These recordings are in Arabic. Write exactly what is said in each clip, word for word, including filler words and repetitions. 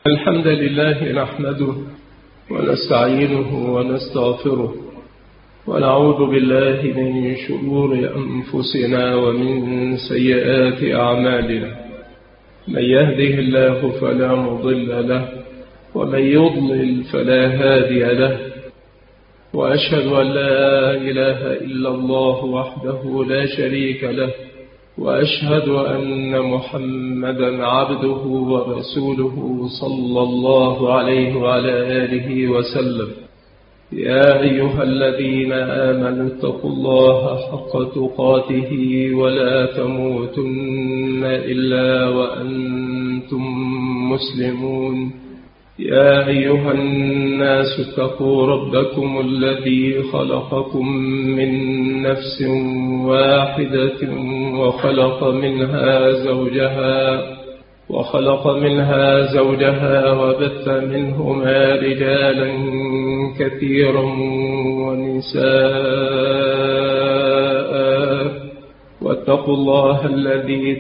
الحمد لله نحمده ونستعينه ونستغفره ونعوذ بالله من شرور أنفسنا ومن سيئات أعمالنا. من يهده الله فلا مضل له ومن يضلل فلا هادي له، وأشهد أن لا إله إلا الله وحده لا شريك له، وأشهد أن محمدا عبده ورسوله صلى الله عليه وعلى آله وسلم. يا أيها الذين آمنوا اتقوا الله حق تقاته ولا تموتن إلا وأنتم مسلمون. يا أيها الناس اتقوا ربكم الذي خلقكم من نفس واحدة وخلق منها زوجها وخلق منها زوجها وبث منهما رجالا كثيرا ونساء، واتقوا الله الذي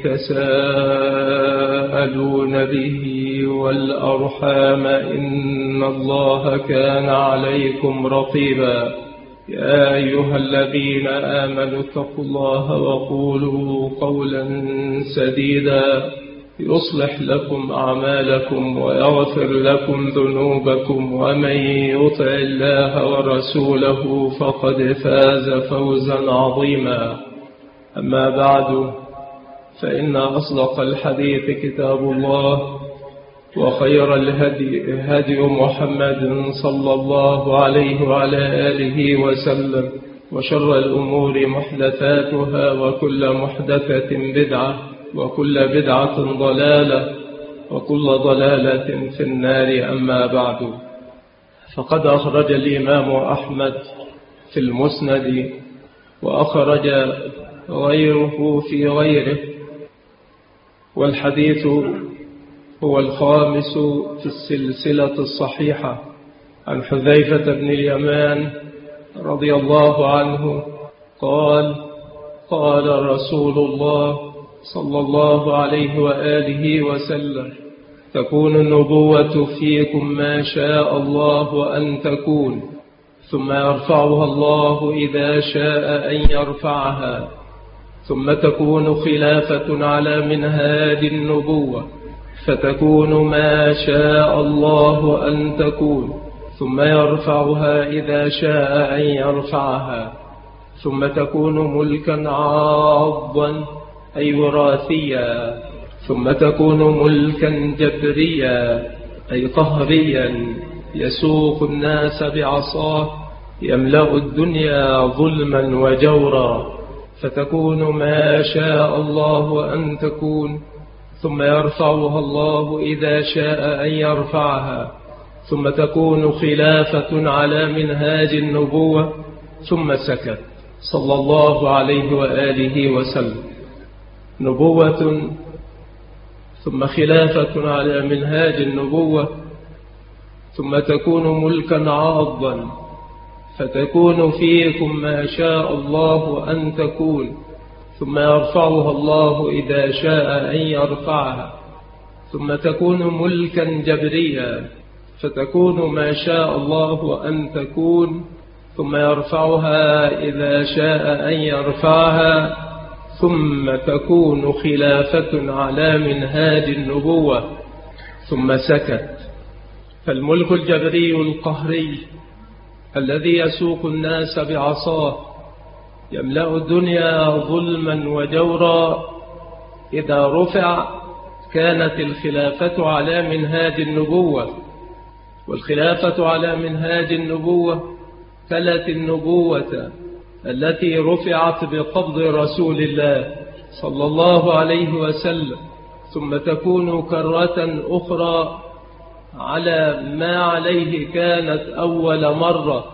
تساءلون به والأرحام إن الله كان عليكم رقيبا. يا أيها الذين آمنوا اتقوا الله وقولوا قولا سديدا يصلح لكم أعمالكم ويغفر لكم ذنوبكم، ومن يطع الله ورسوله فقد فاز فوزا عظيما. أما بعد، فإن أصدق الحديث كتاب الله، وخير الهدي هدي محمد صلى الله عليه وعلى آله وسلم، وشر الأمور محدثاتها، وكل محدثة بدعة، وكل بدعة ضلالة، وكل ضلالة في النار. أما بعد، فقد أخرج الإمام أحمد في المسند، وأخرج غيره في غيره، والحديث هو الخامس في السلسلة الصحيحة، عن حذيفة بن اليمان رضي الله عنه قال: قال رسول الله صلى الله عليه وآله وسلم: تكون النبوة فيكم ما شاء الله أن تكون، ثم يرفعها الله إذا شاء أن يرفعها، ثم تكون خلافة على منهاج النبوة، فتكون ما شاء الله أن تكون، ثم يرفعها إذا شاء أن يرفعها، ثم تكون ملكا عاضا أي وراثيا، ثم تكون ملكا جبريا أي قهريا، يسوق الناس بعصاه، يملأ الدنيا ظلما وجورا، فتكون ما شاء الله أن تكون، ثم يرفعها الله إذا شاء أن يرفعها، ثم تكون خلافة على منهاج النبوة. ثم سكت صلى الله عليه وآله وسلم. نبوة ثم خلافة على منهاج النبوة، ثم تكون ملكا عاضا، فتكون فيكم ما شاء الله أن تكون، ثم يرفعها الله إذا شاء أن يرفعها، ثم تكون ملكا جبريا، فتكون ما شاء الله أن تكون، ثم يرفعها إذا شاء أن يرفعها، ثم تكون خلافة على منهاج النبوة. ثم سكت. فالملك الجبري القهري الذي يسوق الناس بعصاه، يملأ الدنيا ظلما وجورا، إذا رفع كانت الخلافة على منهاج النبوة، والخلافة على منهاج النبوة تلت النبوة التي رفعت بقبض رسول الله صلى الله عليه وسلم، ثم تكون كرة أخرى على ما عليه كانت أول مرة.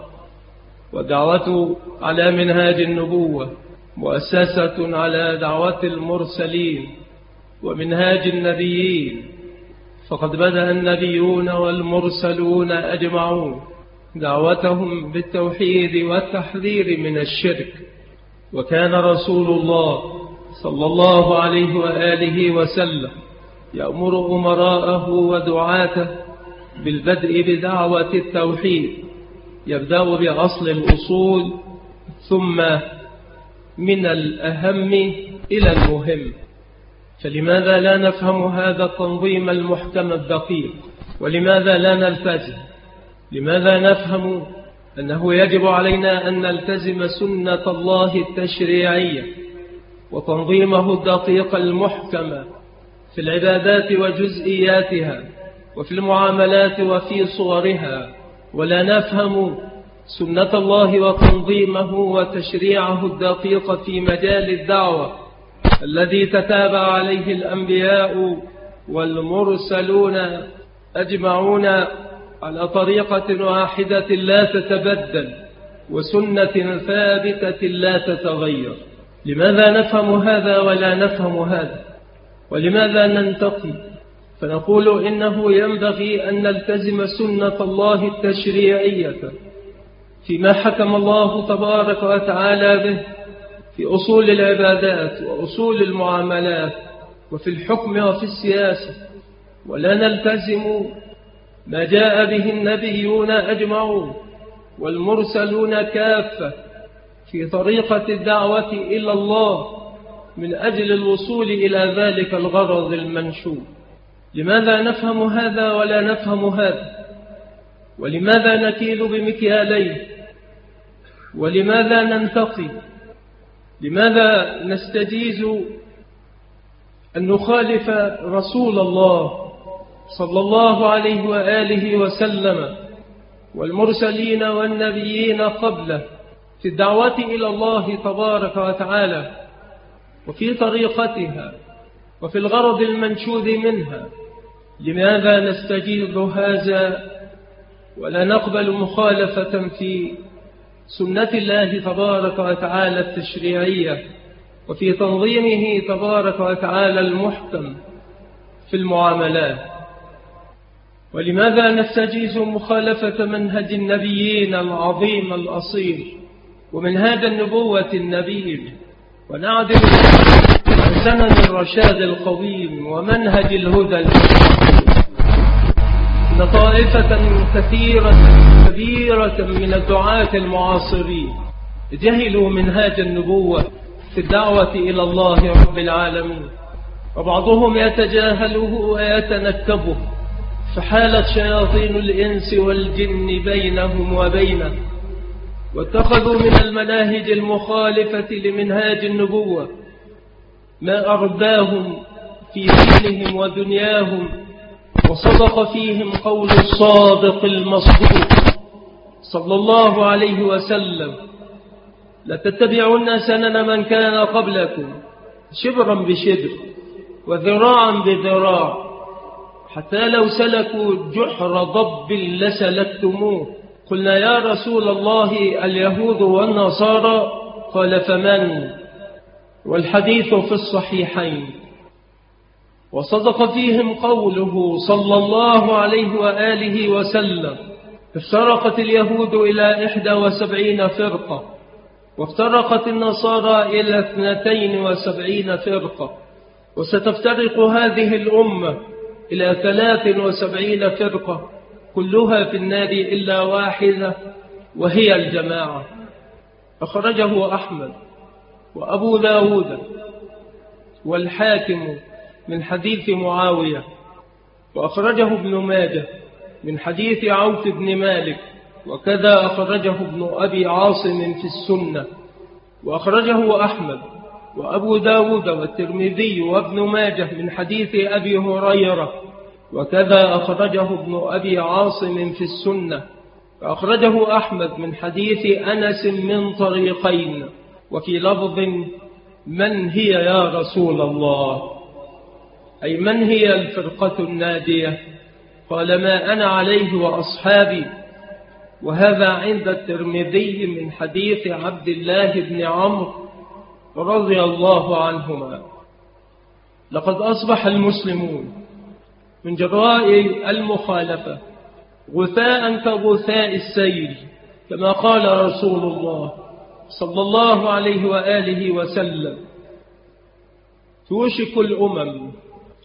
ودعوة على منهاج النبوة مؤسسة على دعوة المرسلين ومنهاج النبيين، فقد بدأ النبيون والمرسلون أجمعون دعوتهم بالتوحيد والتحذير من الشرك. وكان رسول الله صلى الله عليه وآله وسلم يأمر أمراءه ودعاته بالبدء بدعوة التوحيد، يبدأ بأصل الأصول ثم من الأهم إلى المهم. فلماذا لا نفهم هذا التنظيم المحكم الدقيق؟ ولماذا لا نلتزم؟ لماذا نفهم أنه يجب علينا أن نلتزم سنة الله التشريعية وتنظيمه الدقيق المحكم في العبادات وجزئياتها وفي المعاملات وفي صورها، ولا نفهم سنة الله وتنظيمه وتشريعه الدقيق في مجال الدعوة الذي تتابع عليه الأنبياء والمرسلون أجمعون على طريقة واحدة لا تتبدل وسنة ثابتة لا تتغير؟ لماذا نفهم هذا ولا نفهم هذا؟ ولماذا ننتقي فنقول إنه ينبغي أن نلتزم سنة الله التشريعية فيما حكم الله تبارك وتعالى به في أصول العبادات وأصول المعاملات وفي الحكم وفي السياسة، ولا نلتزم ما جاء به النبيون أجمعون والمرسلون كافة في طريقة الدعوة إلى الله من أجل الوصول إلى ذلك الغرض المنشود؟ لماذا نفهم هذا ولا نفهم هذا؟ ولماذا نكيل بمكيالين؟ ولماذا ننتقي؟ لماذا نستجيز أن نخالف رسول الله صلى الله عليه وآله وسلم والمرسلين والنبيين قبله في الدعوة إلى الله تبارك وتعالى وفي طريقتها وفي الغرض المنشود منها؟ لماذا نستجيز هذا ولا نقبل مخالفة في سنة الله تبارك وتعالى التشريعية وفي تنظيمه تبارك وتعالى المحكم في المعاملات؟ ولماذا نستجيز مخالفة منهج النبيين العظيم الأصيل ومنهاج النبوة النبيل ونعدل عن سنن الرشاد القويم ومنهج الهدى المستقيم؟ إن طائفة كثيرة كبيرة من الدعاة المعاصرين جهلوا منهاج النبوة في الدعوة إلى الله رب العالمين، وبعضهم يتجاهله ويتنكبه، فحالت شياطين الإنس والجن بينهم وبينه، واتخذوا من المناهج المخالفة لمنهاج النبوة ما أرداهم في دينهم ودنياهم، وصدق فيهم قول الصادق المصدوق صلى الله عليه وسلم: لتتبعن سنن من كان قبلكم شبرا بشبر وذراعا بذراع حتى لو سلكوا جحر ضب لسلكتموه. قلنا يا رسول الله اليهود والنصارى؟ قال فمن؟ والحديث في الصحيحين. وصدق فيهم قوله صلى الله عليه وآله وسلم: افترقت اليهود إلى إحدى وسبعين فرقة وافترقت النصارى إلى اثنتين وسبعين فرقة، وستفترق هذه الأمة إلى ثلاث وسبعين فرقة كلها في النار إلا واحدة وهي الجماعة. أخرجه أحمد وأبو داود والحاكم من حديث معاوية، وأخرجه ابن ماجه من حديث عوف بن مالك، وكذا أخرجه ابن أبي عاصم في السنة، وأخرجه أحمد وأبو داود والترمذي وابن ماجه من حديث أبي هريرة، وكذا أخرجه ابن أبي عاصم في السنة، وأخرجه أحمد من حديث أنس من طريقين، وفي لفظ: من هي يا رسول الله؟ أي من هي الفرقة الناجية؟ قال: ما أنا عليه وأصحابي. وهذا عند الترمذي من حديث عبد الله بن عمرو رضي الله عنهما. لقد أصبح المسلمون من جراء المخالفة غثاء كغثاء السيل، كما قال رسول الله صلى الله عليه وآله وسلم: توشك الأمم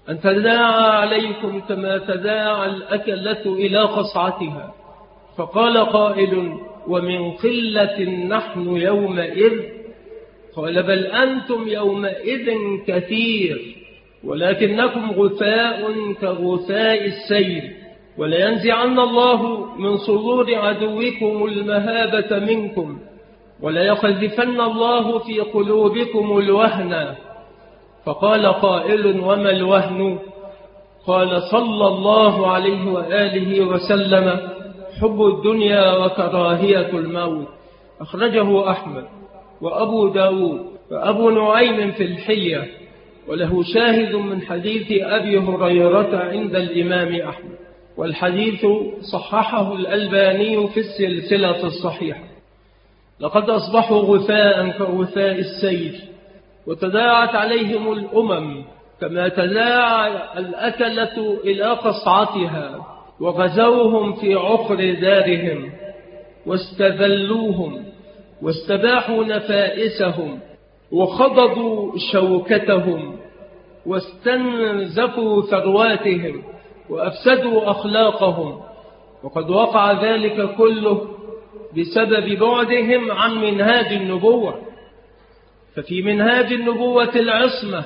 أن تداعى عليكم كما تداعى الأكلة إلى قصعتها. فقال قائل: ومن قلة نحن يومئذ؟ قال: بل أنتم يومئذ كثير، ولكنكم غثاء كغثاء السيل، ولينزعن الله من صدور عدوكم المهابة منكم، وليقذفن الله في قلوبكم الوهن. فقال قائل: وما الوهن؟ قال صلى الله عليه وآله وسلم: حب الدنيا وكراهية الموت. أخرجه أحمد وأبو داود وأبو نعيم في الحلية، وله شاهد من حديث أبي هريرة عند الإمام أحمد، والحديث صححه الألباني في السلسلة الصحيحة. لقد أصبحوا غثاء كغثاء السيل، وتداعت عليهم الأمم كما تداعى الأكلة إلى قصعتها، وغزوهم في عقر دارهم، واستذلوهم، واستباحوا نفائسهم، وخضضوا شوكتهم، واستنزفوا ثرواتهم، وأفسدوا أخلاقهم. وقد وقع ذلك كله بسبب بعدهم عن منهاج النبوة. ففي منهاج النبوة العصمة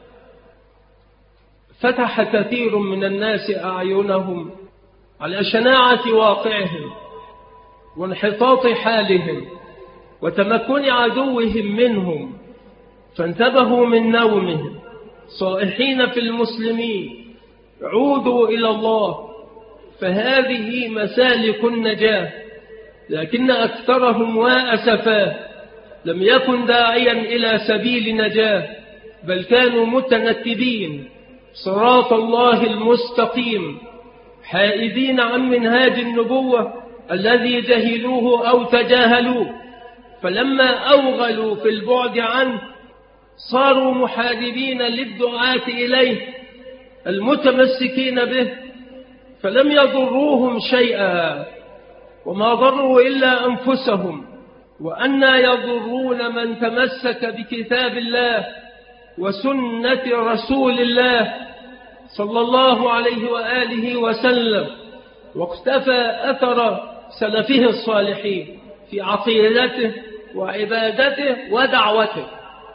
فتح كثير من الناس أعينهم على شناعة واقعهم، وانحطاط حالهم، وتمكن عدوهم منهم، فانتبهوا من نومهم صائحين في المسلمين: عودوا إلى الله، فهذه مسالك النجاة. لكن أكثرهم وأسفاه لم يكن داعيا إلى سبيل نجاة، بل كانوا متنكبين صراط الله المستقيم، حائدين عن منهاج النبوة الذي جهلوه أو تجاهلوه. فلما أوغلوا في البعد عنه صاروا محاربين للدعاة إليه المتمسكين به، فلم يضروهم شيئا، وما ضروا إلا أنفسهم. وأنى يضرون من تمسك بكتاب الله وسنة رسول الله صلى الله عليه وآله وسلم، واقتفى أثر سلفه الصالحين في عقيدته وعبادته ودعوته.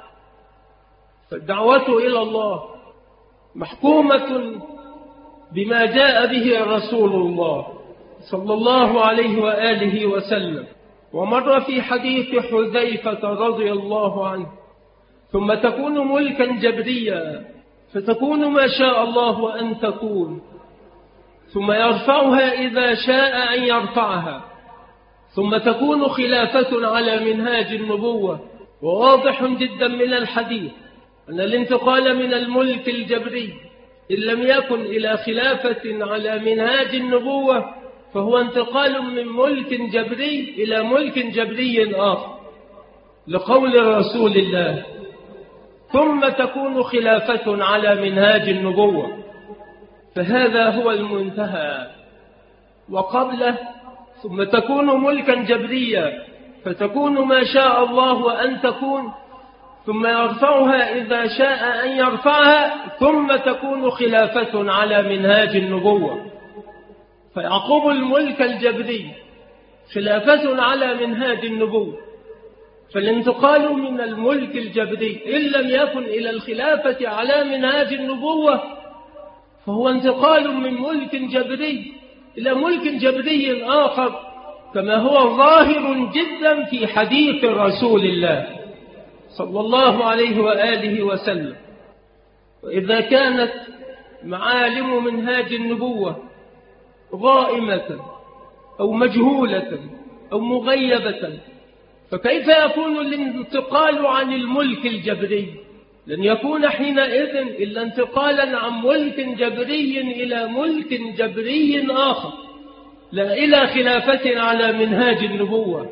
فالدعوة إلى الله محكومة بما جاء به رسول الله صلى الله عليه وآله وسلم. ومر في حديث حذيفة رضي الله عنه: ثم تكون ملكا جبريا، فتكون ما شاء الله أن تكون، ثم يرفعها إذا شاء أن يرفعها، ثم تكون خلافة على منهاج النبوة. وواضح جدا من الحديث أن الانتقال من الملك الجبري إن لم يكن إلى خلافة على منهاج النبوة فهو انتقال من ملك جبري إلى ملك جبري آخر، لقول رسول الله: ثم تكون خلافة على منهاج النبوة. فهذا هو المنتهى. وقبله: ثم تكون ملكا جبريا، فتكون ما شاء الله أن تكون، ثم يرفعها إذا شاء أن يرفعها، ثم تكون خلافة على منهاج النبوة. فيعقب الملك الجبري خلافة على منهاج النبوة. فالانتقال من الملك الجبري إن لم يكن إلى الخلافة على منهاج النبوة فهو انتقال من ملك جبري إلى ملك جبري آخر، كما هو ظاهر جدا في حديث رسول الله صلى الله عليه وآله وسلم. وإذا كانت معالم منهاج النبوة غائمة أو مجهولة أو مغيبة، فكيف يكون الانتقال عن الملك الجبري؟ لن يكون حينئذ إلا انتقالا عن ملك جبري إلى ملك جبري آخر، لا إلى خلافة على منهاج النبوة.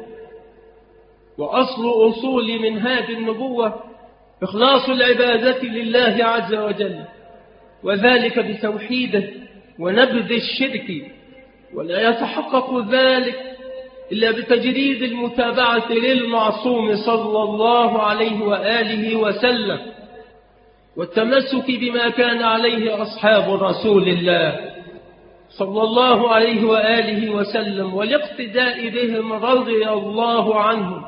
وأصل أصول منهاج النبوة إخلاص العبادة لله عز وجل، وذلك بتوحيده ونبذ الشرك، ولا يتحقق ذلك إلا بتجريد المتابعة للمعصوم صلى الله عليه وآله وسلم. والتمسك بما كان عليه أصحاب رسول الله صلى الله عليه وآله وسلم والاقتداء بهم رضي الله عنهم.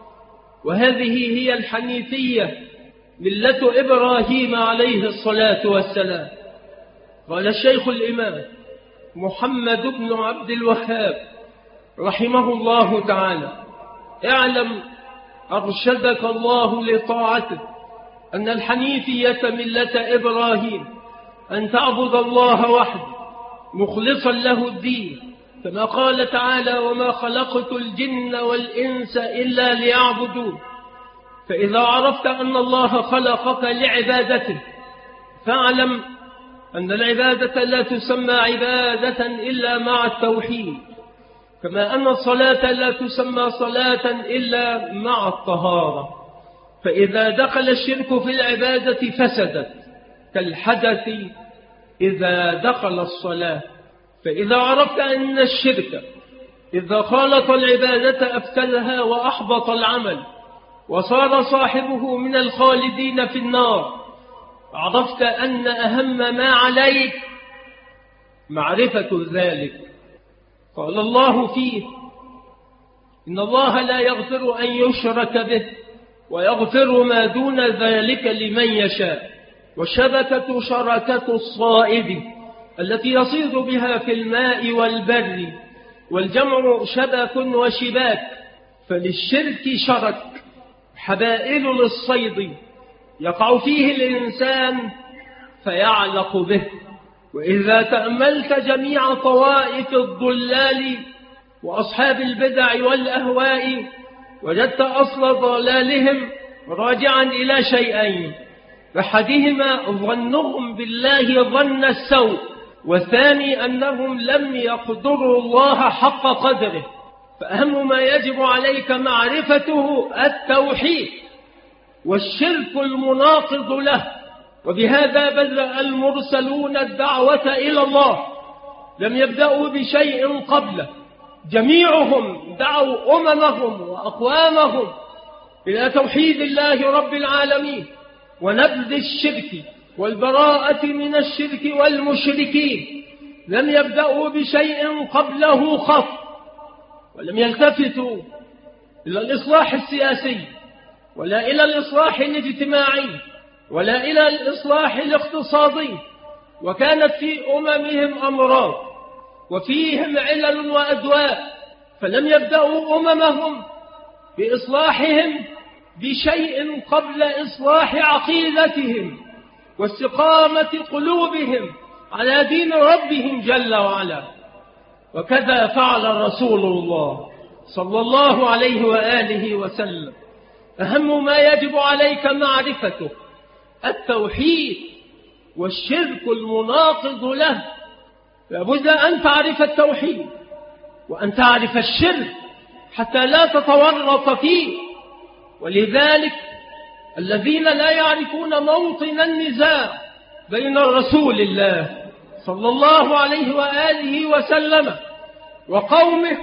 وهذه هي الحنيفية، ملة إبراهيم عليه الصلاة والسلام. قال الشيخ الإمام محمد بن عبد الوهاب رحمه الله تعالى: اعلم أرشدك الله لطاعته أن الحنيفية ملة إبراهيم أن تعبد الله وحده مخلصا له الدين، كما قال تعالى: وما خلقت الجن والإنس إلا ليعبدون. فإذا عرفت أن الله خلقك لعبادته فاعلم أن العبادة لا تسمى عبادة إلا مع التوحيد، كما أن الصلاة لا تسمى صلاة إلا مع الطهارة. فإذا دخل الشرك في العبادة فسدت، كالحدث إذا دخل الصلاة. فإذا عرفت أن الشرك إذا خالط العبادة أفسدها وأحبط العمل وصار صاحبه من الخالدين في النار، عرفت أن أهم ما عليك معرفة ذلك. قال الله فيه: إن الله لا يغفر أن يشرك به ويغفر ما دون ذلك لمن يشاء. والشبكة شركة الصائد التي يصيد بها في الماء والبر، والجمع شبك وشباك. فللشرك شرك حبائل للصيد يقع فيه الإنسان فيعلق به. وإذا تأملت جميع طوائف الضلال وأصحاب البدع والأهواء وجدت أصل ضلالهم راجعا إلى شيئين: أحدهما ظنهم بالله ظن السوء، والثاني أنهم لم يقدروا الله حق قدره. فأهم ما يجب عليك معرفته التوحيد والشرك المناقض له. وبهذا بدأ المرسلون الدعوة إلى الله، لم يبدأوا بشيء قبله. جميعهم دعوا أممهم وأقوامهم إلى توحيد الله رب العالمين ونبذ الشرك والبراءة من الشرك والمشركين. لم يبدأوا بشيء قبله خط، ولم يلتفتوا إلى الإصلاح السياسي ولا إلى الإصلاح الاجتماعي ولا إلى الإصلاح الاقتصادي. وكانت في أممهم أمراض وفيهم علل وأدواء، فلم يبدأوا أممهم بإصلاحهم بشيء قبل إصلاح عقيدتهم واستقامة قلوبهم على دين ربهم جل وعلا. وكذا فعل رسول الله صلى الله عليه وآله وسلم. أهم ما يجب عليك معرفته التوحيد والشرك المناقض له. لابد أن تعرف التوحيد وأن تعرف الشرك حتى لا تتورط فيه. ولذلك الذين لا يعرفون موطن النزاع بين رسول الله صلى الله عليه وآله وسلم وقومه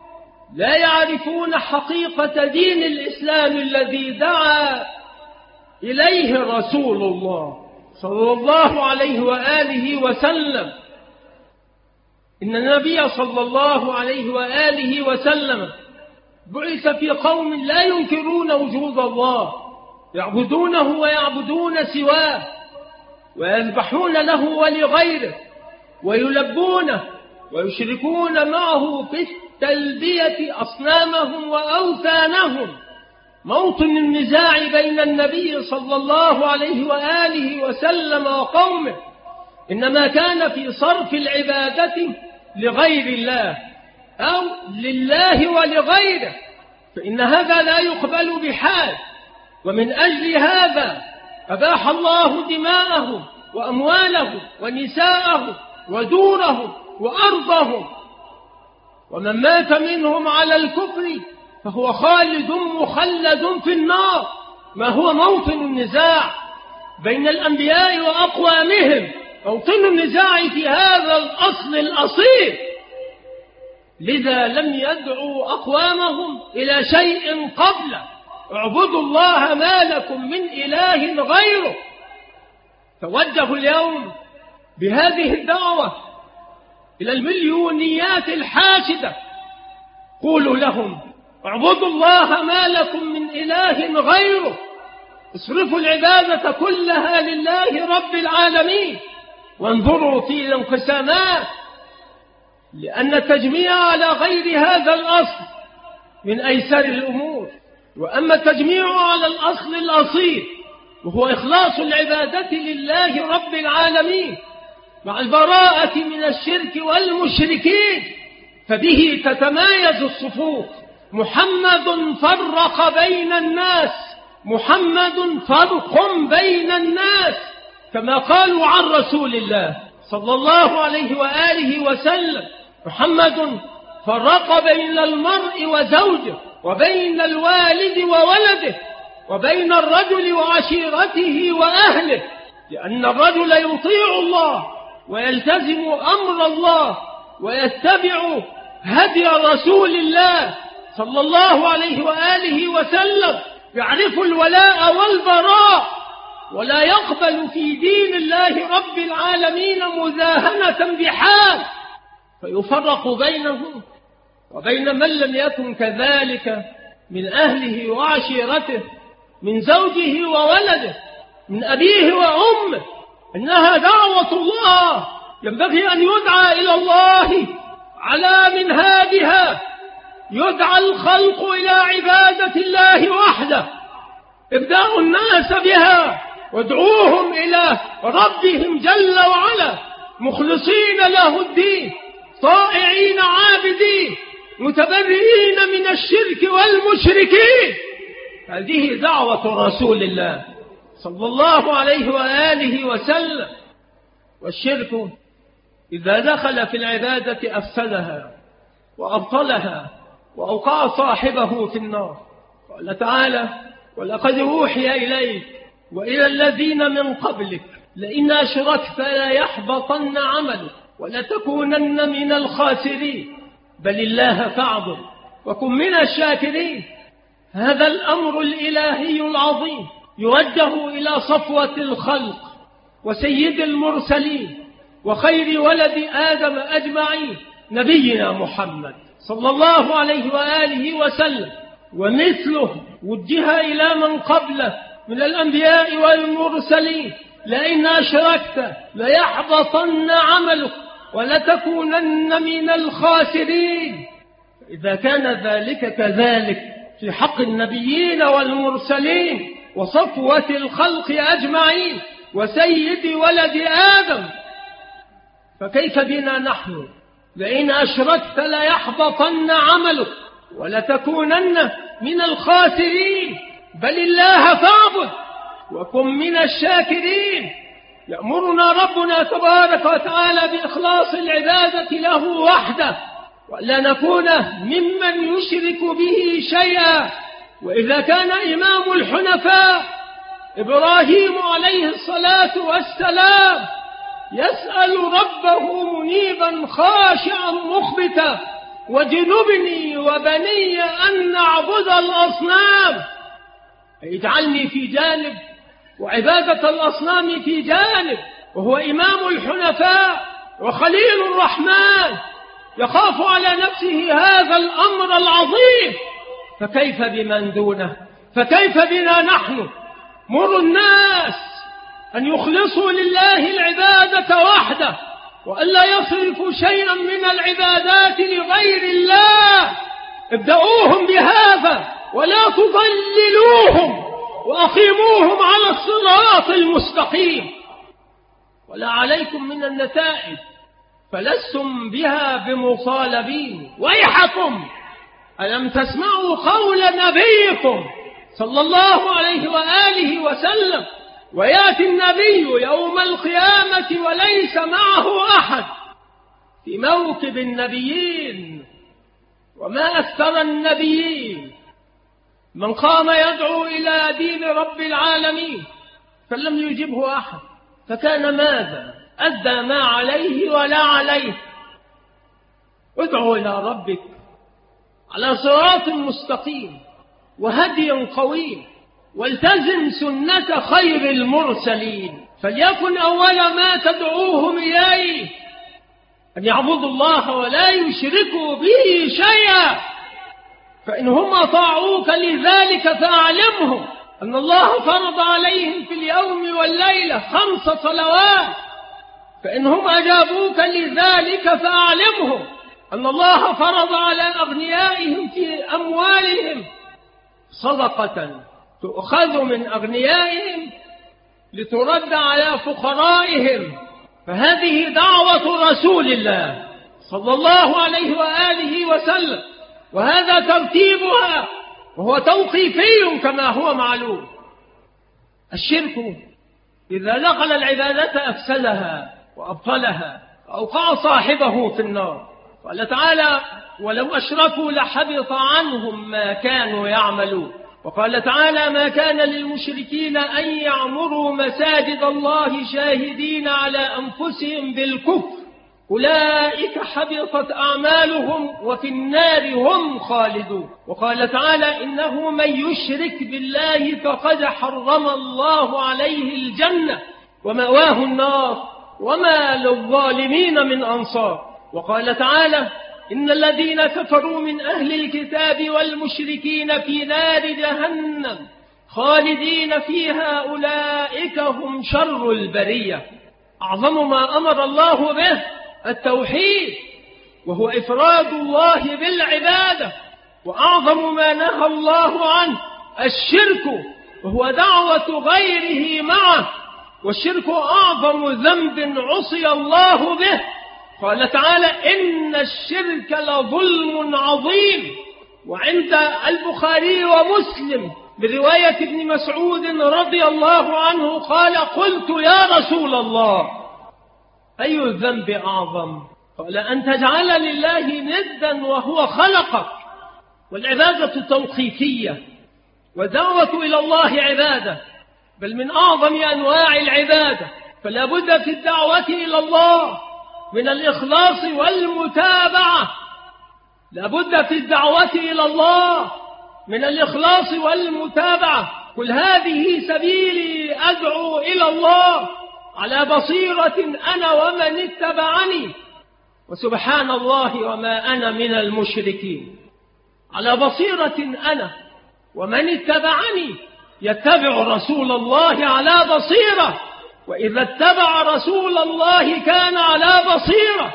لا يعرفون حقيقة دين الإسلام الذي دعا إليه رسول الله صلى الله عليه وآله وسلم. إن النبي صلى الله عليه وآله وسلم بعث في قوم لا ينكرون وجود الله، يعبدونه ويعبدون سواه، ويذبحون له ولغيره، ويلبونه ويشركون معه في التلبية أصنامهم وأوثانهم. موطن النزاع بين النبي صلى الله عليه وآله وسلم وقومه إنما كان في صرف العبادة لغير الله أو لله ولغيره، فإن هذا لا يقبل بحال. ومن أجل هذا أباح الله دماءهم وأموالهم ونساءهم ودورهم وأرضهم. ومن مات منهم على الكفر فهو خالد مخلد في النار. ما هو موطن النزاع بين الأنبياء وأقوامهم؟ موطن النزاع في هذا الأصل الأصيل. لذا لم يدعوا أقوامهم إلى شيء قبله: اعبدوا الله ما لكم من إله غيره. توجهوا اليوم بهذه الدعوة إلى المليونيات الحاشدة، قولوا لهم اعبدوا الله ما لكم من إله غيره، اصرفوا العبادة كلها لله رب العالمين، وانظروا في الانقسامات، لأن التجميع على غير هذا الأصل من أيسر الأمور. وأما التجميع على الأصل الأصيل وهو إخلاص العبادة لله رب العالمين مع البراءة من الشرك والمشركين، فبه تتمايز الصفوف. محمد فرق بين الناس، محمد فرق بين الناس، كما قالوا عن رسول الله صلى الله عليه وآله وسلم: محمد فرق بين المرء وزوجه، وبين الوالد وولده، وبين الرجل وعشيرته وأهله، لأن الرجل يطيع الله ويلتزم أمر الله ويتبع هدي رسول الله صلى الله عليه وآله وسلم، يعرف الولاء والبراء، ولا يقبل في دين الله رب العالمين مزاهنة بحال، فيفرق بينه وبين من لم يكن كذلك من أهله وعشيرته، من زوجه وولده، من أبيه وأمه. إنها دعوة الله، ينبغي أن يدعى إلى الله على منهاجها، يدعى الخلق إلى عبادة الله وحده، ابدأوا الناس بها وادعوهم إلى ربهم جل وعلا مخلصين له الدين، طائعين عابدين، متبرئين من الشرك والمشركين. هذه دعوة رسول الله صلى الله عليه وآله وسلم. والشرك إذا دخل في العبادة أفسدها وأبطلها وأوقع صاحبه في النار. قال تعالى: ولقد أوحي إليك وإلى الذين من قبلك لئن أشركت ليحبطن عملك ولتكونن من الخاسرين بل الله فاعبد وكن من الشاكرين. هذا الأمر الإلهي العظيم يوجه إلى صفوة الخلق وسيد المرسلين وخير ولد آدم أجمعين، نبينا محمد صلى الله عليه وآله وسلم. ومثله وجه إلى من قبله من الأنبياء والمرسلين: لئن أشركت ليحبطن عملك ولتكونن من الخاسرين. إذا كان ذلك كذلك في حق النبيين والمرسلين وصفوة الخلق أجمعين وسيد ولد آدم، فكيف بنا نحن؟ لئن أشركت ليحبطن عملك ولتكونن من الخاسرين بل الله فاعبد وكن من الشاكرين. يأمرنا ربنا تبارك وتعالى بإخلاص العبادة له وحده، ولا نكون ممن يشرك به شيئا. وإذا كان إمام الحنفاء إبراهيم عليه الصلاة والسلام يسأل ربه منيبا خاشعا مخبتا: وجنبني وبني أن نعبد الأصنام، اجعلني في جانب وعبادة الأصنام في جانب، وهو إمام الحنفاء وخليل الرحمن يخاف على نفسه هذا الأمر العظيم، فكيف بمن دونه؟ فكيف بنا نحن؟ مر الناس أن يخلصوا لله العبادة وحده، وألا يصرفوا شيئا من العبادات لغير الله. ابدأوهم بهذا ولا تضللوهم، وأقيموهم على الصراط المستقيم. ولا عليكم من النتائج فلستم بها بمطالبين. ويحكم ألم تسمعوا قول نبيكم صلى الله عليه وآله وسلم: ويأتي النبي يوم القيامة وليس معه أحد، في موكب النبيين. وما أكثر النبيين من قام يدعو إلى دين رب العالمين فلم يجبه أحد، فكان ماذا؟ أدى ما عليه ولا عليه. ادعو إلى ربك على صراط مستقيم وهدي قويم، والتزم سنة خير المرسلين فليكن أول ما تدعوهم إليه أن يعبدوا الله ولا يشركوا به شيئا، فإنهم أطاعوك لذلك فأعلمهم أن الله فرض عليهم في اليوم والليلة خمس صلوات، فإنهم أجابوك لذلك فأعلمهم أن الله فرض على أغنيائهم في أموالهم صدقة تؤخذ من أغنيائهم لترد على فقرائهم، فهذه دعوة رسول الله صلى الله عليه وآله وسلم، وهذا ترتيبها وهو توقيفي كما هو معلوم. الشرك إذا نقل العبادة أفسدها وأبطلها وأوقع صاحبه في النار. قال تعالى: ولو أشركوا لحبط عنهم ما كانوا يعملون. وقال تعالى: ما كان للمشركين أن يعمروا مساجد الله شاهدين على أنفسهم بالكفر أولئك حبطت أعمالهم وفي النار هم خالدون. وقال تعالى: إنه من يشرك بالله فقد حرم الله عليه الجنة ومأواه النار وما للظالمين من أنصار. وقال تعالى: إن الذين كفروا من أهل الكتاب والمشركين في نار جهنم خالدين فيها أولئك هم شر البرية. أعظم ما أمر الله به التوحيد، وهو إفراد الله بالعبادة، وأعظم ما نهى الله عنه الشرك، وهو دعوة غيره معه، والشرك أعظم ذنب عصي الله به. قال تعالى: إن الشرك لظلم عظيم. وعند البخاري ومسلم برواية ابن مسعود رضي الله عنه قال: قلت يا رسول الله أي الذنب أعظم؟ قال: أن تجعل لله ندا وهو خلقك. والعبادة توقيفية، والدعوة إلى الله عبادة، بل من أعظم أنواع العبادة، فلا بد في الدعوة إلى الله من الإخلاص والمتابعة. لا بد في الدعوة إلى الله من الإخلاص والمتابعة. قل هذه سبيلي أدعو إلى الله على بصيرة أنا ومن اتبعني وسبحان الله وما أنا من المشركين. على بصيرة أنا ومن اتبعني، يتبع رسول الله على بصيرة، وإذا اتبع رسول الله كان على بصيرة.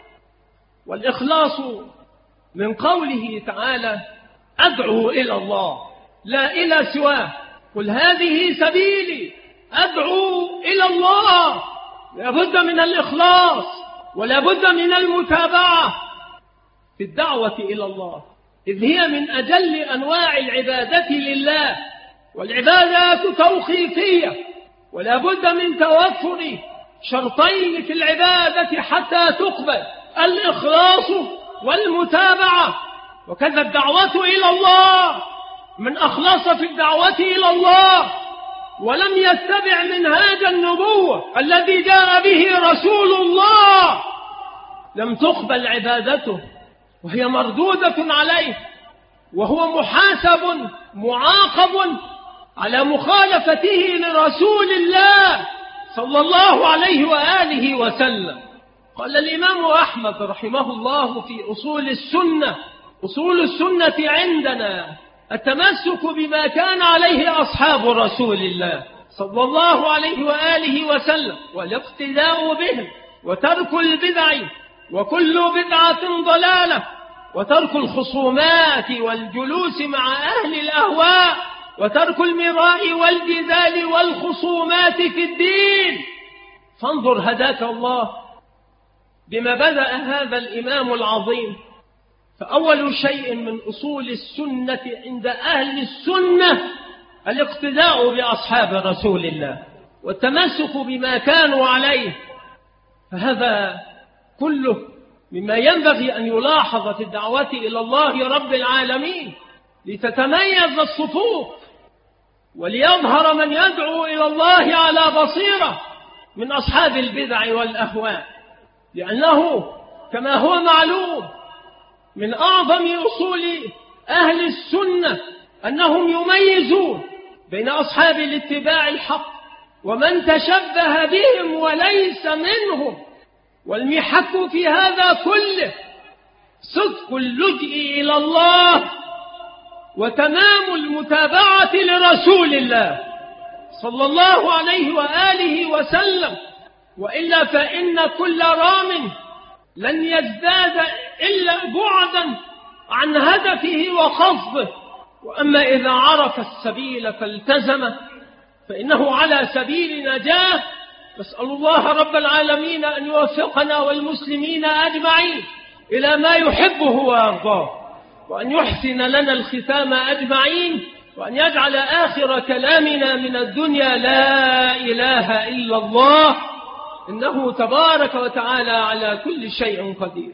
والإخلاص من قوله تعالى: أدعو إلى الله لا إلى سواه. قل هذه سبيلي أدعو إلى الله. لا بد من الإخلاص ولا بد من المتابعة في الدعوة إلى الله، إذ هي من أجل أنواع العبادة لله، والعبادات توقيفية، ولا بد من توفر شرطين في العبادة حتى تقبل: الإخلاص والمتابعة. وكذا الدعوة إلى الله، من أخلص في الدعوة إلى الله ولم يتبع منهاج النبوة الذي جاء به رسول الله لم تقبل عبادته، وهي مردودة عليه، وهو محاسب معاقب على مخالفته لرسول الله صلى الله عليه وآله وسلم. قال الإمام أحمد رحمه الله في أصول السنة: أصول السنة عندنا التمسك بما كان عليه أصحاب رسول الله صلى الله عليه وآله وسلم، والاقتداء بهم، وترك البدع، وكل بدعة ضلالة، وترك الخصومات والجلوس مع أهل الأهواء، وترك المراء والجدال والخصومات في الدين. فانظر هداك الله بما بدأ هذا الإمام العظيم. فأول شيء من أصول السنة عند أهل السنة الاقتداء بأصحاب رسول الله والتمسك بما كانوا عليه. فهذا كله مما ينبغي أن يلاحظ في الدعوة إلى الله رب العالمين، لتتميز الصفوف وليظهر من يدعو إلى الله على بصيرة من أصحاب البدع والأهواء، لأنه كما هو معلوم من أعظم أصول أهل السنة أنهم يميزون بين أصحاب الاتباع الحق ومن تشبه بهم وليس منهم. والمحك في هذا كله صدق اللجئ إلى الله وتمام المتابعة لرسول الله صلى الله عليه وآله وسلم، وإلا فإن كل رام لن يزداد إلا بعدا عن هدفه وقصده. وأما إذا عرف السبيل فالتزمه فإنه على سبيل نجاة. نسأل الله رب العالمين أن يوفقنا والمسلمين أجمعين إلى ما يحبه ويرضاه، وأن يحسن لنا الختام أجمعين، وأن يجعل آخر كلامنا من الدنيا لا إله إلا الله، إنه تبارك وتعالى على كل شيء قدير.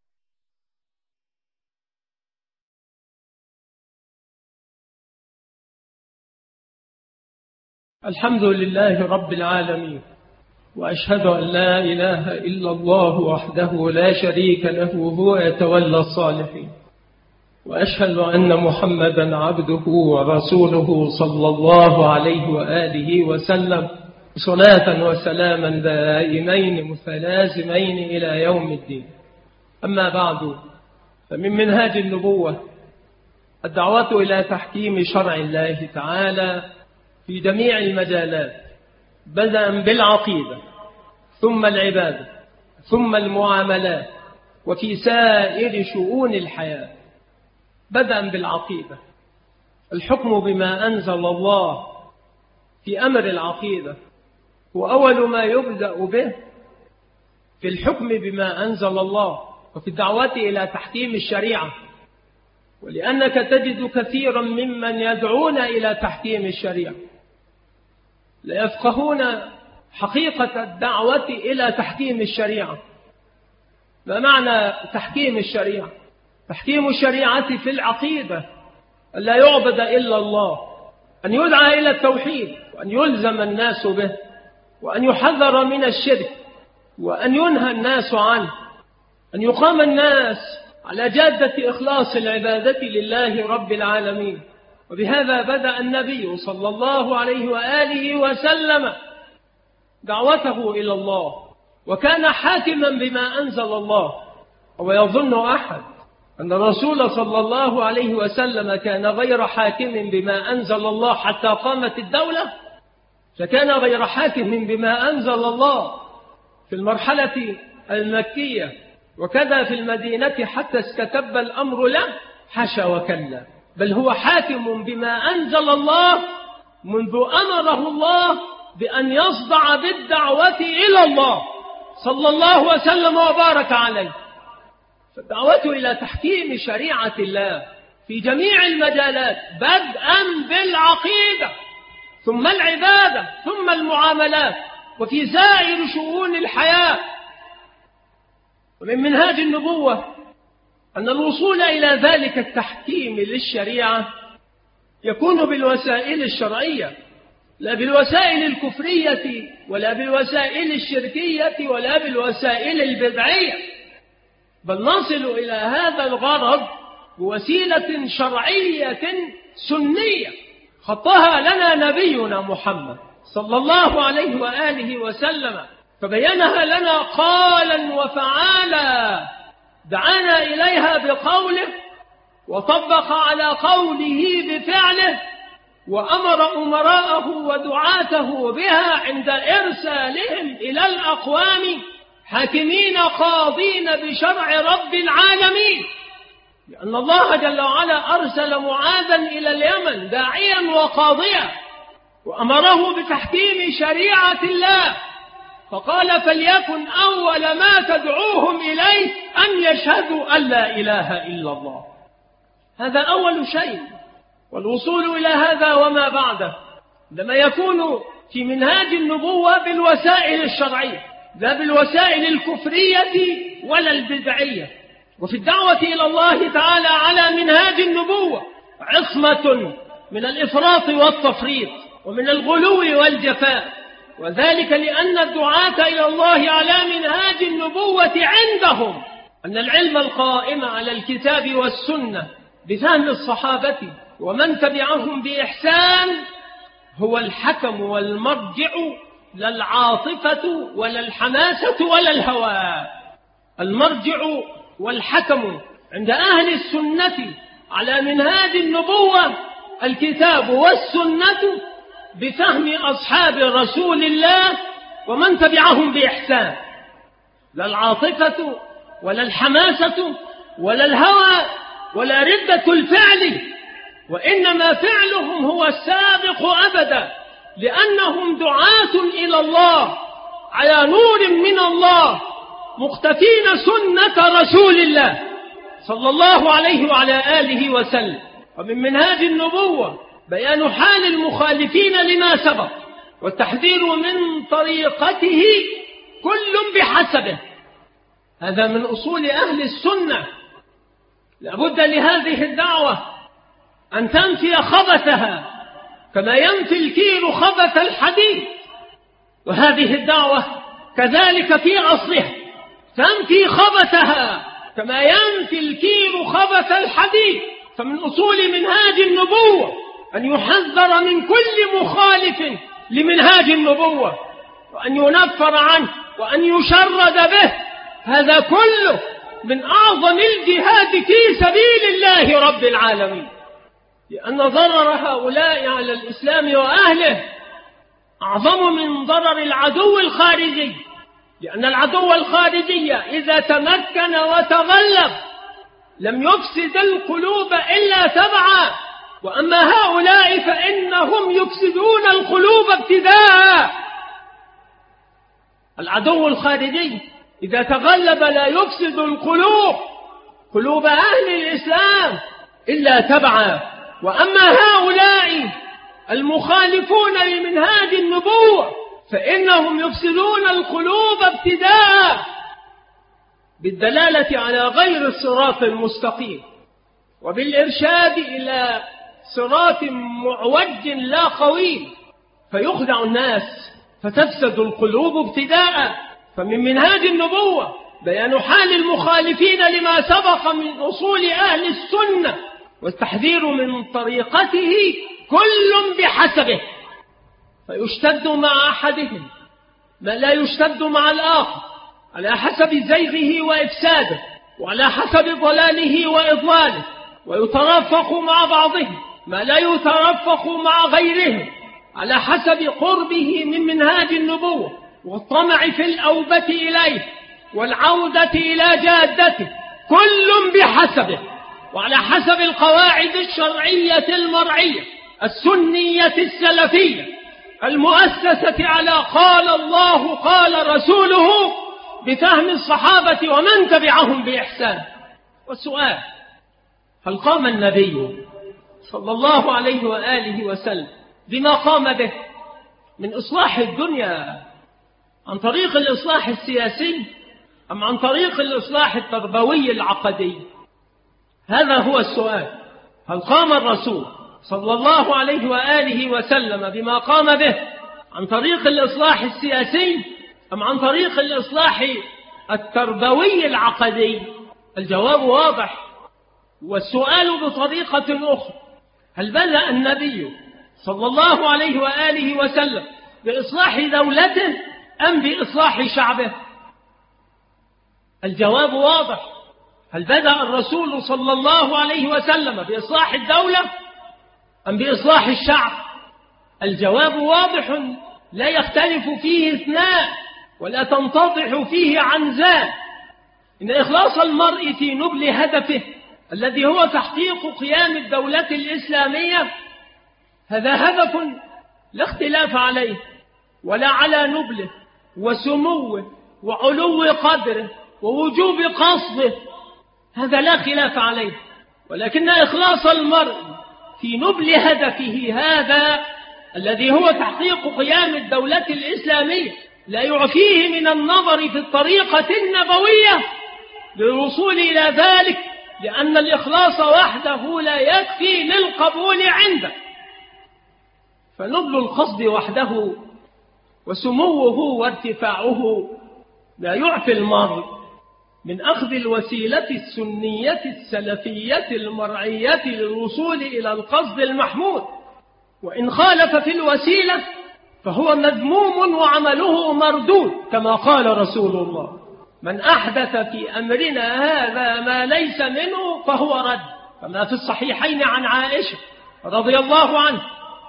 الحمد لله رب العالمين، وأشهد أن لا إله إلا الله وحده لا شريك له وهو يتولى الصالحين، وأشهد أن محمدا عبده ورسوله صلى الله عليه وآله وسلم، صلاة وسلاما دائمين متلازمين إلى يوم الدين. أما بعد، فمن منهاج النبوة الدعوة إلى تحكيم شرع الله تعالى في جميع المجالات، بدءا بالعقيدة ثم العبادة ثم المعاملات وفي سائر شؤون الحياة. بدءا بالعقيدة، الحكم بما أنزل الله في أمر العقيدة هو أول ما يبدأ به في الحكم بما أنزل الله وفي الدعوة إلى تحكيم الشريعة. ولأنك تجد كثيرا ممن يدعون إلى تحكيم الشريعة لا يفقهون حقيقة الدعوة إلى تحكيم الشريعة. ما معنى تحكيم الشريعة؟ تحكيم الشريعة في العقيدة أن لا يعبد إلا الله، أن يدعى إلى التوحيد، وأن يلزم الناس به، وأن يحذر من الشرك، وأن ينهى الناس عنه، أن يقام الناس على جادة إخلاص العبادة لله رب العالمين. وبهذا بدأ النبي صلى الله عليه وآله وسلم دعوته إلى الله، وكان حاكما بما أنزل الله. ويظن أحد أن الرسول صلى الله عليه وسلم كان غير حاكم بما أنزل الله حتى قامت الدولة؟ فكان غير حاكم بما أنزل الله في المرحلة المكية، وكذا في المدينة حتى استتب الأمر له، حاشا وكلا، بل هو حاكم بما أنزل الله منذ أمره الله بأن يصدع بالدعوة إلى الله صلى الله وسلم وبارك عليه. فالدعوة إلى تحكيم شريعة الله في جميع المجالات، بدءا بالعقيدة ثم العبادة ثم المعاملات وفي سائر شؤون الحياة. ومن منهاج النبوة أن الوصول إلى ذلك التحكيم للشريعة يكون بالوسائل الشرعية، لا بالوسائل الكفرية ولا بالوسائل الشركية ولا بالوسائل البدعية، بل نصل إلى هذا الغرض بوسيلة شرعية سنية خطها لنا نبينا محمد صلى الله عليه وآله وسلم، فبينها لنا قالا وفعالا، دعانا إليها بقوله وطبق على قوله بفعله، وأمر أمراءه ودعاته بها عند إرسالهم إلى الأقوام حاكمين قاضين بشرع رب العالمين. لأن الله جل وعلا أرسل معاذا إلى اليمن داعيا وقاضيا، وأمره بتحكيم شريعة الله، فقال فليكن أول ما تدعوهم إليه أن يشهدوا أن لا إله إلا الله. هذا أول شيء، والوصول إلى هذا وما بعده لما يكون في منهاج النبوة بالوسائل الشرعية لا بالوسائل الكفرية ولا البدعية. وفي الدعوة إلى الله تعالى على منهاج النبوة عصمة من الإفراط والتفريط ومن الغلو والجفاء، وذلك لأن الدعاة إلى الله على منهاج النبوة عندهم أن العلم القائم على الكتاب والسنة بفهم الصحابة ومن تبعهم بإحسان هو الحكم والمرجع، لا العاطفة ولا الحماسة ولا الهوى. المرجع والحكم عند أهل السنة على منهاج النبوة الكتاب والسنة بفهم أصحاب رسول الله ومن تبعهم بإحسان، لا العاطفة ولا الحماسة ولا الهوى ولا ردة الفعل، وإنما فعلهم هو السابق أبدا، لأنهم دعاة إلى الله على نور من الله مقتفين سنة رسول الله صلى الله عليه وعلى آله وسلم. ومن منهاج النبوة بيان حال المخالفين لما سبق والتحذير من طريقته كل بحسبه. هذا من أصول أهل السنة. لابد لهذه الدعوة أن تنفي خبثها كما ينفي الكير خبث الحديد، وهذه الدعوة كذلك في أصلها تنفي خبثها كما ينفي الكير خبث الحديد. فمن أصول منهاج النبوة أن يحذر من كل مخالف لمنهاج النبوة وأن ينفر عنه وأن يشرد به. هذا كله من أعظم الجهاد في سبيل الله رب العالمين، لأن ضرر هؤلاء على الإسلام وأهله أعظم من ضرر العدو الخارجي، لأن العدو الخارجي إذا تمكن وتغلب لم يفسد القلوب إلا تبعا، وأما هؤلاء فإنهم يفسدون القلوب ابتداء. العدو الخارجي إذا تغلب لا يفسد القلوب قلوب أهل الإسلام إلا تبعا، وأما هؤلاء المخالفون لمنهاج النبوة فإنهم يفسدون القلوب ابتداء بالدلالة على غير الصراط المستقيم وبالإرشاد إلى صراط معوج لا قويم، فيخدع الناس فتفسد القلوب ابتداء. فمن منهاج النبوة بيان حال المخالفين لما سبق من أصول أهل السنة والتحذير من طريقته كل بحسبه، فيشتد مع أحدهم ما لا يشتد مع الآخر على حسب زيغه وإفساده وعلى حسب ضلاله وإضلاله، ويترفق مع بعضهم ما لا يترفق مع غيرهم على حسب قربه من منهاج النبوة والطمع في الأوبة إليه والعودة إلى جادته، كل بحسبه وعلى حسب القواعد الشرعية المرعية السنية السلفية المؤسسة على قال الله قال رسوله بفهم الصحابة ومن تبعهم بإحسان. والسؤال: هل قام النبي صلى الله عليه وآله وسلم بما قام به من إصلاح الدنيا عن طريق الإصلاح السياسي أم عن طريق الإصلاح التربوي العقدي؟ هذا هو السؤال. هل قام الرسول صلى الله عليه وآله وسلم بما قام به عن طريق الإصلاح السياسي أم عن طريق الإصلاح التربوي العقدي؟ الجواب واضح، والسؤال بطريقة أخرى: هل بدأ النبي صلى الله عليه وآله وسلم بإصلاح دولته أم بإصلاح شعبه؟ الجواب واضح. هل بدأ الرسول صلى الله عليه وسلم بإصلاح الدولة أم بإصلاح الشعب؟ الجواب واضح لا يختلف فيه اثنان ولا تنتضح فيه عنزان. إن إخلاص المرء في نبل هدفه الذي هو تحقيق قيام الدولة الإسلامية هذا هدف لا اختلاف عليه ولا على نبله وسموه وعلو قدره ووجوب قصده، هذا لا خلاف عليه. ولكن إخلاص المرء في نبل هدفه هذا الذي هو تحقيق قيام الدولة الإسلامية لا يعفيه من النظر في الطريقة النبوية للوصول إلى ذلك، لأن الإخلاص وحده لا يكفي للقبول عنده. فنبل القصد وحده وسموه وارتفاعه لا يعفي المرء من أخذ الوسيلة السنية السلفية المرعية للوصول إلى القصد المحمود، وإن خالف في الوسيلة فهو مذموم وعمله مردود، كما قال رسول الله: من أحدث في أمرنا هذا ما ليس منه فهو رد، كما في الصحيحين عن عائشة رضي الله عنه: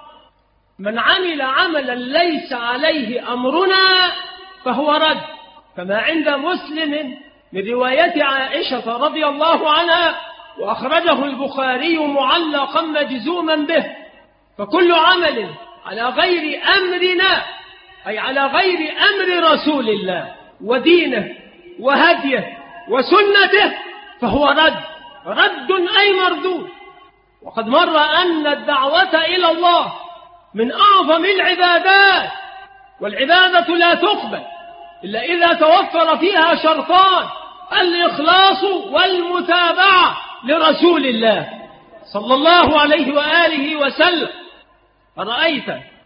من عمل عملا ليس عليه أمرنا فهو رد، كما عند مسلم من رواية عائشة رضي الله عنها، وأخرجه البخاري معلقا مجزوما به. فكل عمل على غير أمرنا، أي على غير أمر رسول الله ودينه وهديه وسنته، فهو رد، رد أي مردود. وقد مر أن الدعوة إلى الله من أعظم العبادات، والعبادة لا تقبل إلا إذا توفر فيها شرطان: الإخلاص والمتابعة لرسول الله صلى الله عليه وآله وسلم. أرأيت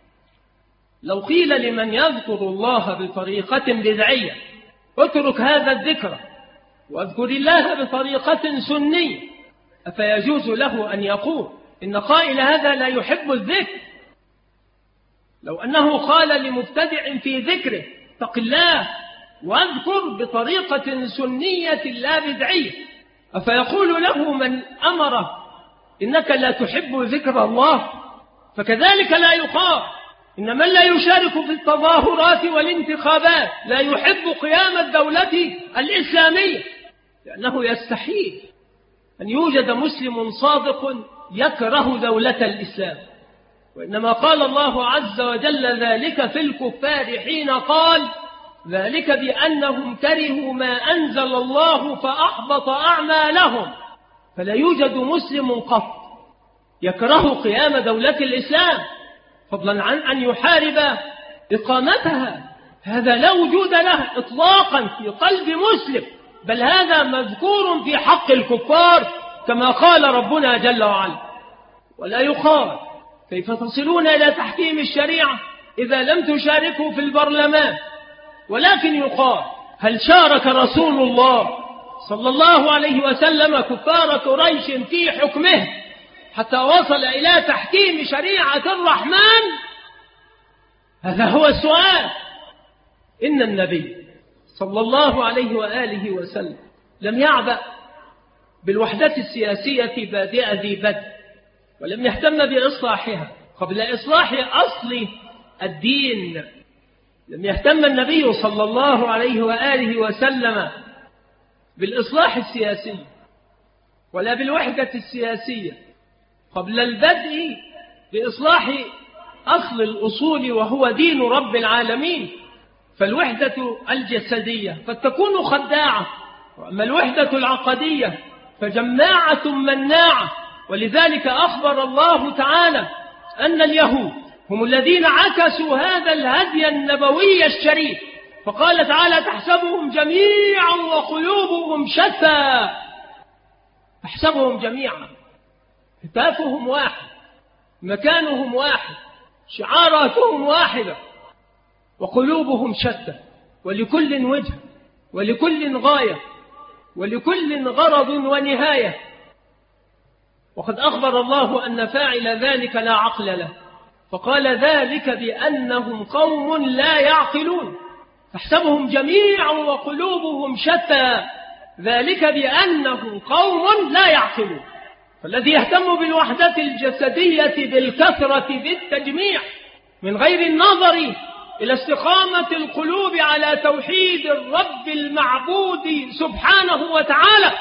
لو قيل لمن يذكر الله بطريقة بدعية: اترك هذا الذكر واذكر الله بطريقة سنية، أفيجوز له أن يقول إن قائل هذا لا يحب الذكر؟ لو أنه قال لمبتدع في ذكره: اتق الله واذكر بطريقة سنية لا بدعية، أفيقول له من أمره إنك لا تحب ذكر الله؟ فكذلك لا يقال إن من لا يشارك في التظاهرات والانتخابات لا يحب قيام الدولة الإسلامية، لأنه يستحيل أن يوجد مسلم صادق يكره دولة الإسلام. وإنما قال الله عز وجل ذلك في الكفار حين قال: ذلك بأنهم كرهوا ما أنزل الله فأحبط أعمالهم. فلا يوجد مسلم قط يكره قيام دولة الإسلام، فضلا عن أن يحارب إقامتها. هذا لا وجود له إطلاقا في قلب مسلم، بل هذا مذكور في حق الكفار كما قال ربنا جل وعلا: ولا يقال كيف تصلون إلى تحكيم الشريعة إذا لم تشاركوا في البرلمان، ولكن يقال: هل شارك رسول الله صلى الله عليه وسلم كفار قريش في حكمه حتى وصل إلى تحكيم شريعة الرحمن؟ هذا هو السؤال. إن النبي صلى الله عليه وآله وسلم لم يعبأ بالوحدة السياسية بادئ ذي بدء، ولم يهتم بإصلاحها قبل إصلاح أصل الدين. لم يهتم النبي صلى الله عليه وآله وسلم بالإصلاح السياسي ولا بالوحدة السياسية قبل البدء بإصلاح أصل الأصول وهو دين رب العالمين. فالوحدة الجسدية قد تكون خداعة، وأما الوحدة العقدية فجماعة مناعة. ولذلك أخبر الله تعالى أن اليهود هم الذين عكسوا هذا الهدي النبوي الشريف، فقال تعالى: تحسبهم جميعا وقلوبهم شتى. تحسبهم جميعا، هتافهم واحد، مكانهم واحد، شعاراتهم واحدة، وقلوبهم شتى، ولكل وجه ولكل غاية ولكل غرض ونهاية. وقد أخبر الله أن فاعل ذلك لا عقل له، فقال: ذلك بأنهم قوم لا يعقلون. تحسبهم جميعا وقلوبهم شتى، ذلك بأنهم قوم لا يعقلون. فالذي يهتم بالوحدة الجسدية بالكثرة بالتجميع من غير النظر إلى استقامة القلوب على توحيد الرب المعبود سبحانه وتعالى،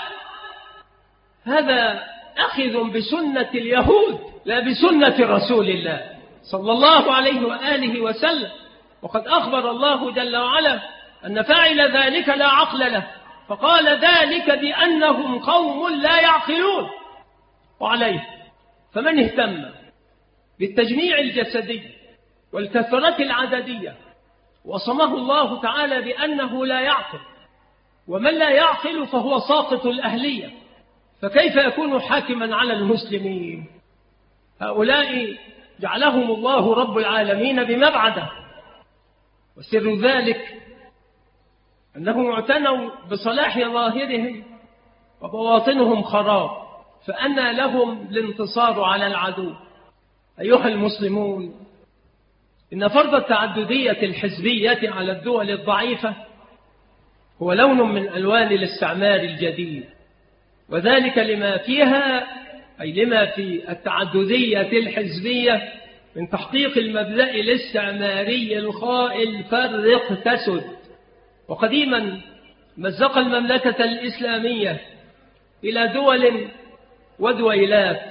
هذا أخذ بسنة اليهود لا بسنة رسول الله صلى الله عليه وآله وسلم. وقد أخبر الله جل وعلا أن فاعل ذلك لا عقل له، فقال: ذلك بأنهم قوم لا يعقلون. وعليه فمن اهتم بالتجميع الجسدي والكثرة العددية وصمه الله تعالى بأنه لا يعقل، ومن لا يعقل فهو ساقط الأهلية، فكيف يكون حاكما على المسلمين؟ هؤلاء جعلهم الله رب العالمين بمبعده، وسر ذلك أنهم اعتنوا بصلاح ظاهرهم وبواطنهم خراب، فأنى لهم الانتصار على العدو أيها المسلمون، إن فرض التعددية الحزبية على الدول الضعيفة هو لون من ألوان الاستعمار الجديد، وذلك لما فيها أي لما في التعددية الحزبية من تحقيق المبدأ الاستعماري الخائل فرق تسد. وقديما مزق المملكة الإسلامية إلى دول ودويلات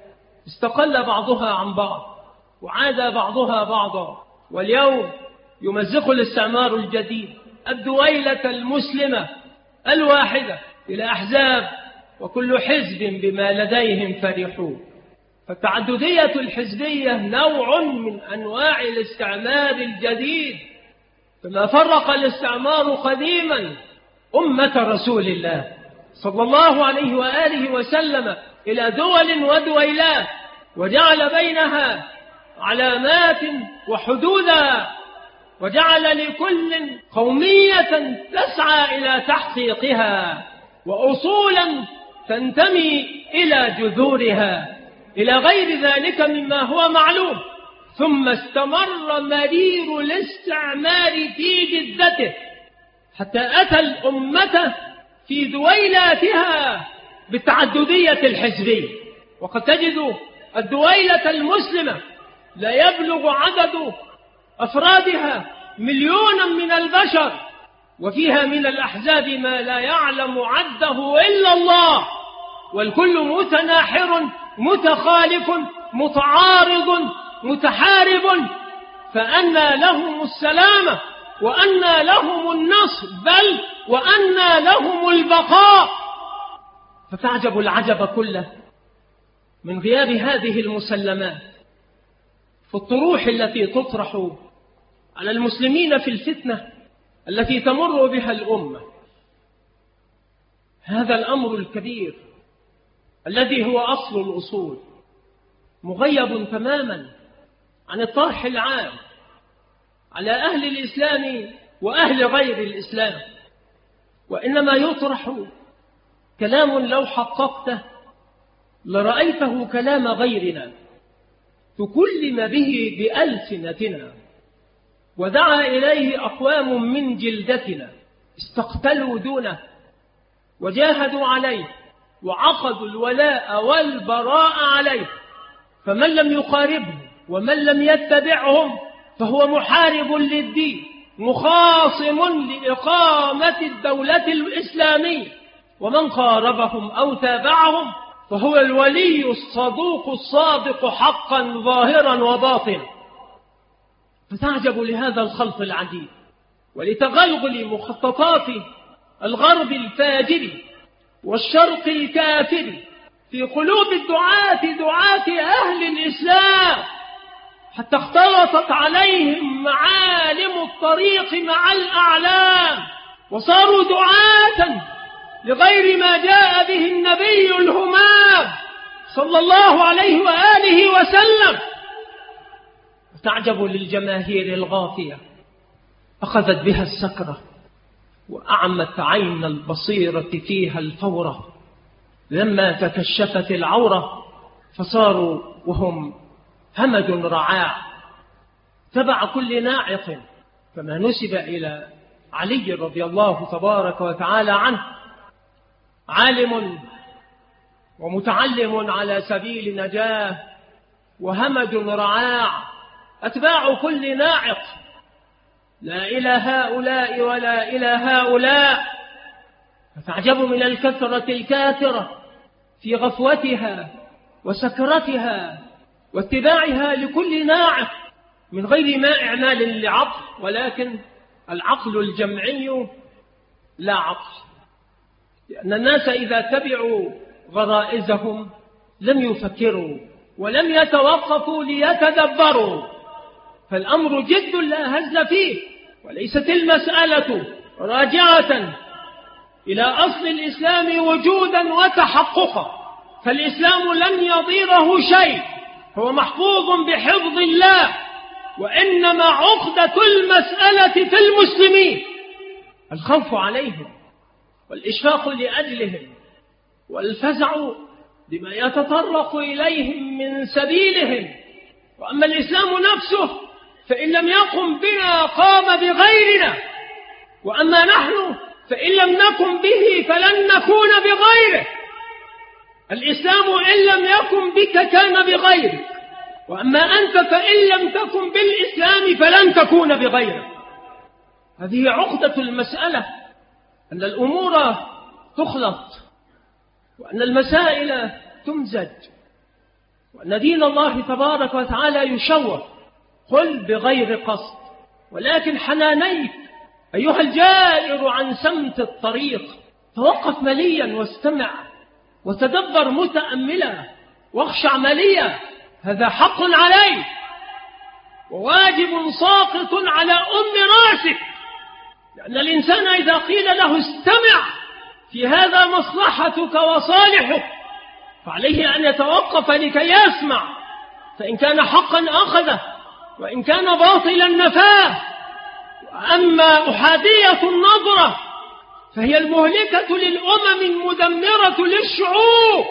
استقل بعضها عن بعض وعاد بعضها بعضا، واليوم يمزق الاستعمار الجديد الدويلة المسلمة الواحدة إلى أحزاب، وكل حزب بما لديهم فرحون. فالتعددية الحزبية نوع من أنواع الاستعمار الجديد، كما فرق الاستعمار قديما أمة رسول الله صلى الله عليه وآله وسلم إلى دول ودويلات، وجعل بينها علامات وحدودا، وجعل لكل قومية تسعى إلى تحقيقها وأصولا تنتمي إلى جذورها إلى غير ذلك مما هو معلوم. ثم استمر مرير الاستعمار في جدته حتى أتى الأمة في دويلاتها بالتعددية الحزبية، وقد تجد الدويلة المسلمة لا يبلغ عدد أفرادها مليونا من البشر، وفيها من الأحزاب ما لا يعلم عده إلا الله، والكل متناحر متخالف متعارض متحارب، فأنى لهم السلامة وأنى لهم النصر، بل وأنى لهم البقاء. فتعجب العجب كله من غياب هذه المسلمات في الطروح التي تطرح على المسلمين في الفتنة التي تمر بها الأمة. هذا الأمر الكبير الذي هو أصل الأصول مغيب تماما عن الطرح العام على أهل الإسلام وأهل غير الإسلام، وإنما يطرح كلام لو حققته لرأيته كلام غيرنا تكلم به بألسنتنا، ودعا إليه أقوام من جلدتنا استقتلوا دونه وجاهدوا عليه وعقدوا الولاء والبراء عليه، فمن لم يقاربه ومن لم يتبعهم فهو محارب للدين مخاصم لإقامة الدولة الإسلامية، ومن قاربهم أو تابعهم فهو الولي الصدوق الصادق حقا ظاهرا وباطنا. فتعجب لهذا الخلط العجيب ولتغلغل مخططات الغرب الفاجر والشرق الكافر في قلوب الدعاة دعاة أهل الإسلام، حتى اختلطت عليهم معالم الطريق مع الأعلام، وصاروا دعاة لغير ما جاء به النبي الهمام صلى الله عليه وآله وسلم. تعجب للجماهير الغافية أخذت بها السكرة وأعمت عين البصيرة فيها الفورة لما تكشفت العورة، فصاروا وهم همج رعاع تبع كل ناعق، كما نسب إلى علي رضي الله تبارك وتعالى عنه: عالم ومتعلم على سبيل نجاه وهمج رعاع أتباع كل ناعق، لا إلى هؤلاء ولا إلى هؤلاء. فتعجب من الكثرة الكاثرة في غفوتها وسكرتها واتباعها لكل ناعق من غير ما إعمال لعقل، ولكن العقل الجمعي لا عقل، لأن الناس إذا تبعوا غرائزهم لم يفكروا ولم يتوقفوا ليتدبروا، فالأمر جد لا هزل فيه، وليست المسألة راجعة إلى أصل الإسلام وجودا وتحققا، فالإسلام لن يضيره شيء، هو محفوظ بحفظ الله، وإنما عقدة المسألة في المسلمين الخوف عليهم والإشفاق لأجلهم والفزع بما يتطرق إليهم من سبيلهم وأما الإسلام نفسه فإن لم يقم بنا قام بغيرنا، وأما نحن فإن لم نكن به فلن نكون بغيره. الإسلام إن لم يكن بك كان بغيرك، وأما أنت فإن لم تكن بالإسلام فلن تكون بغيرك. هذه عقدة المسألة، أن الأمور تخلط، وأن المسائل تمزج، وأن دين الله تبارك وتعالى يشوه. قل بغير قصد، ولكن حنانيك أيها الجائر عن سمت الطريق، توقف مليا واستمع وتدبر متأملا واخشع مليا. هذا حق عليك وواجب ساقط على أم راسك، لأن الإنسان إذا قيل له استمع في هذا مصلحتك وصالحك فعليه أن يتوقف لكي يسمع، فإن كان حقا أخذه وإن كان باطلا نفاه. أما أحادية النظرة فهي المهلكة للأمم المدمرة للشعوب.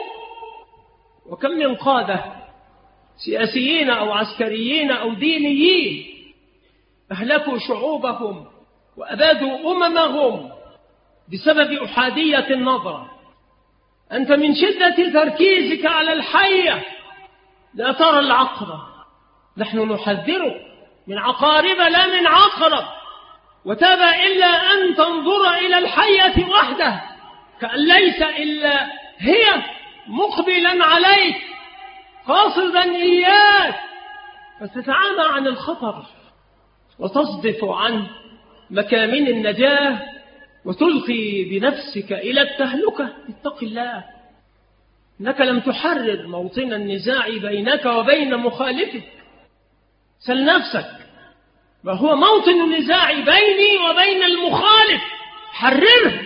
وكم من قادة سياسيين أو عسكريين أو دينيين أهلكوا شعوبهم وأبادوا أممهم بسبب أحادية النظرة. أنت من شدة تركيزك على الحية لا ترى العقرب. نحن نحذرك من عقارب لا من عقرب، وتابى إلا أن تنظر إلى الحية وحده كأن ليس إلا هي مقبلا عليك قاصدا إياك، فتتعامى عن الخطر وتصدف عن مكامن النجاة وتلقي بنفسك إلى التهلكة. اتق الله، إنك لم تحرر موطن النزاع بينك وبين مخالفك. سل نفسك ما هو موطن النزاع بيني وبين المخالف، حرره.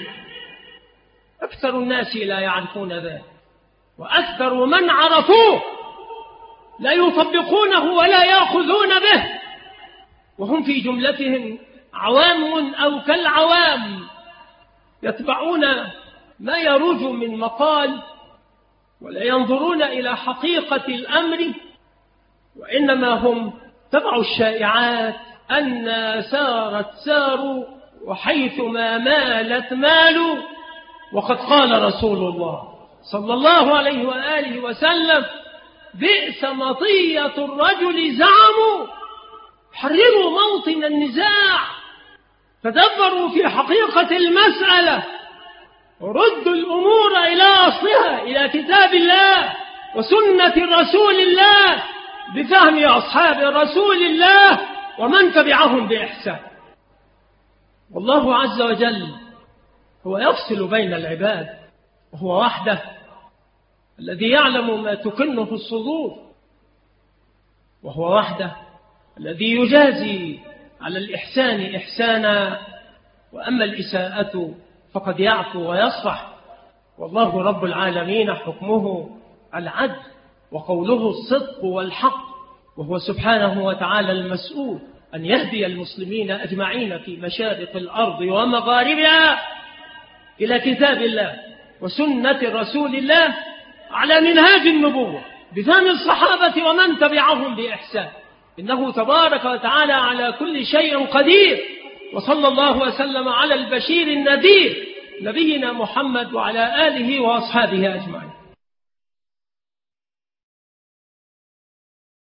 أكثر الناس لا يعرفون ذلك، وأكثر من عرفوه لا يطبقونه ولا يأخذون به، وهم في جملتهم عوام أو كالعوام يتبعون ما يروج من مقال ولا ينظرون إلى حقيقة الأمر، وإنما هم تبعوا الشائعات أن سارت ساروا وحيثما مالت مالوا. وقد قال رسول الله صلى الله عليه وآله وسلم: بئس مطية الرجل زعموا. حرروا موطن النزاع، تدبروا في حقيقة المسألة، وردوا الأمور إلى أصلها، إلى كتاب الله وسنة رسول الله بفهم أصحاب رسول الله ومن تبعهم بإحسان. والله عز وجل هو يفصل بين العباد، وهو وحده الذي يعلم ما تكن في الصدور، وهو وحده الذي يجازي على الإحسان إحسانا، وأما الإساءة فقد يعفو ويصفح. والله رب العالمين حكمه العدل وقوله الصدق والحق، وهو سبحانه وتعالى المسؤول أن يهدي المسلمين أجمعين في مشارق الأرض ومغاربها إلى كتاب الله وسنة رسول الله على منهاج النبوة بفهم الصحابة ومن تبعهم بإحسان، إنه تبارك وتعالى على كل شيء قدير. وصلى الله وسلم على البشير النذير نبينا محمد وعلى آله وأصحابه أجمعين.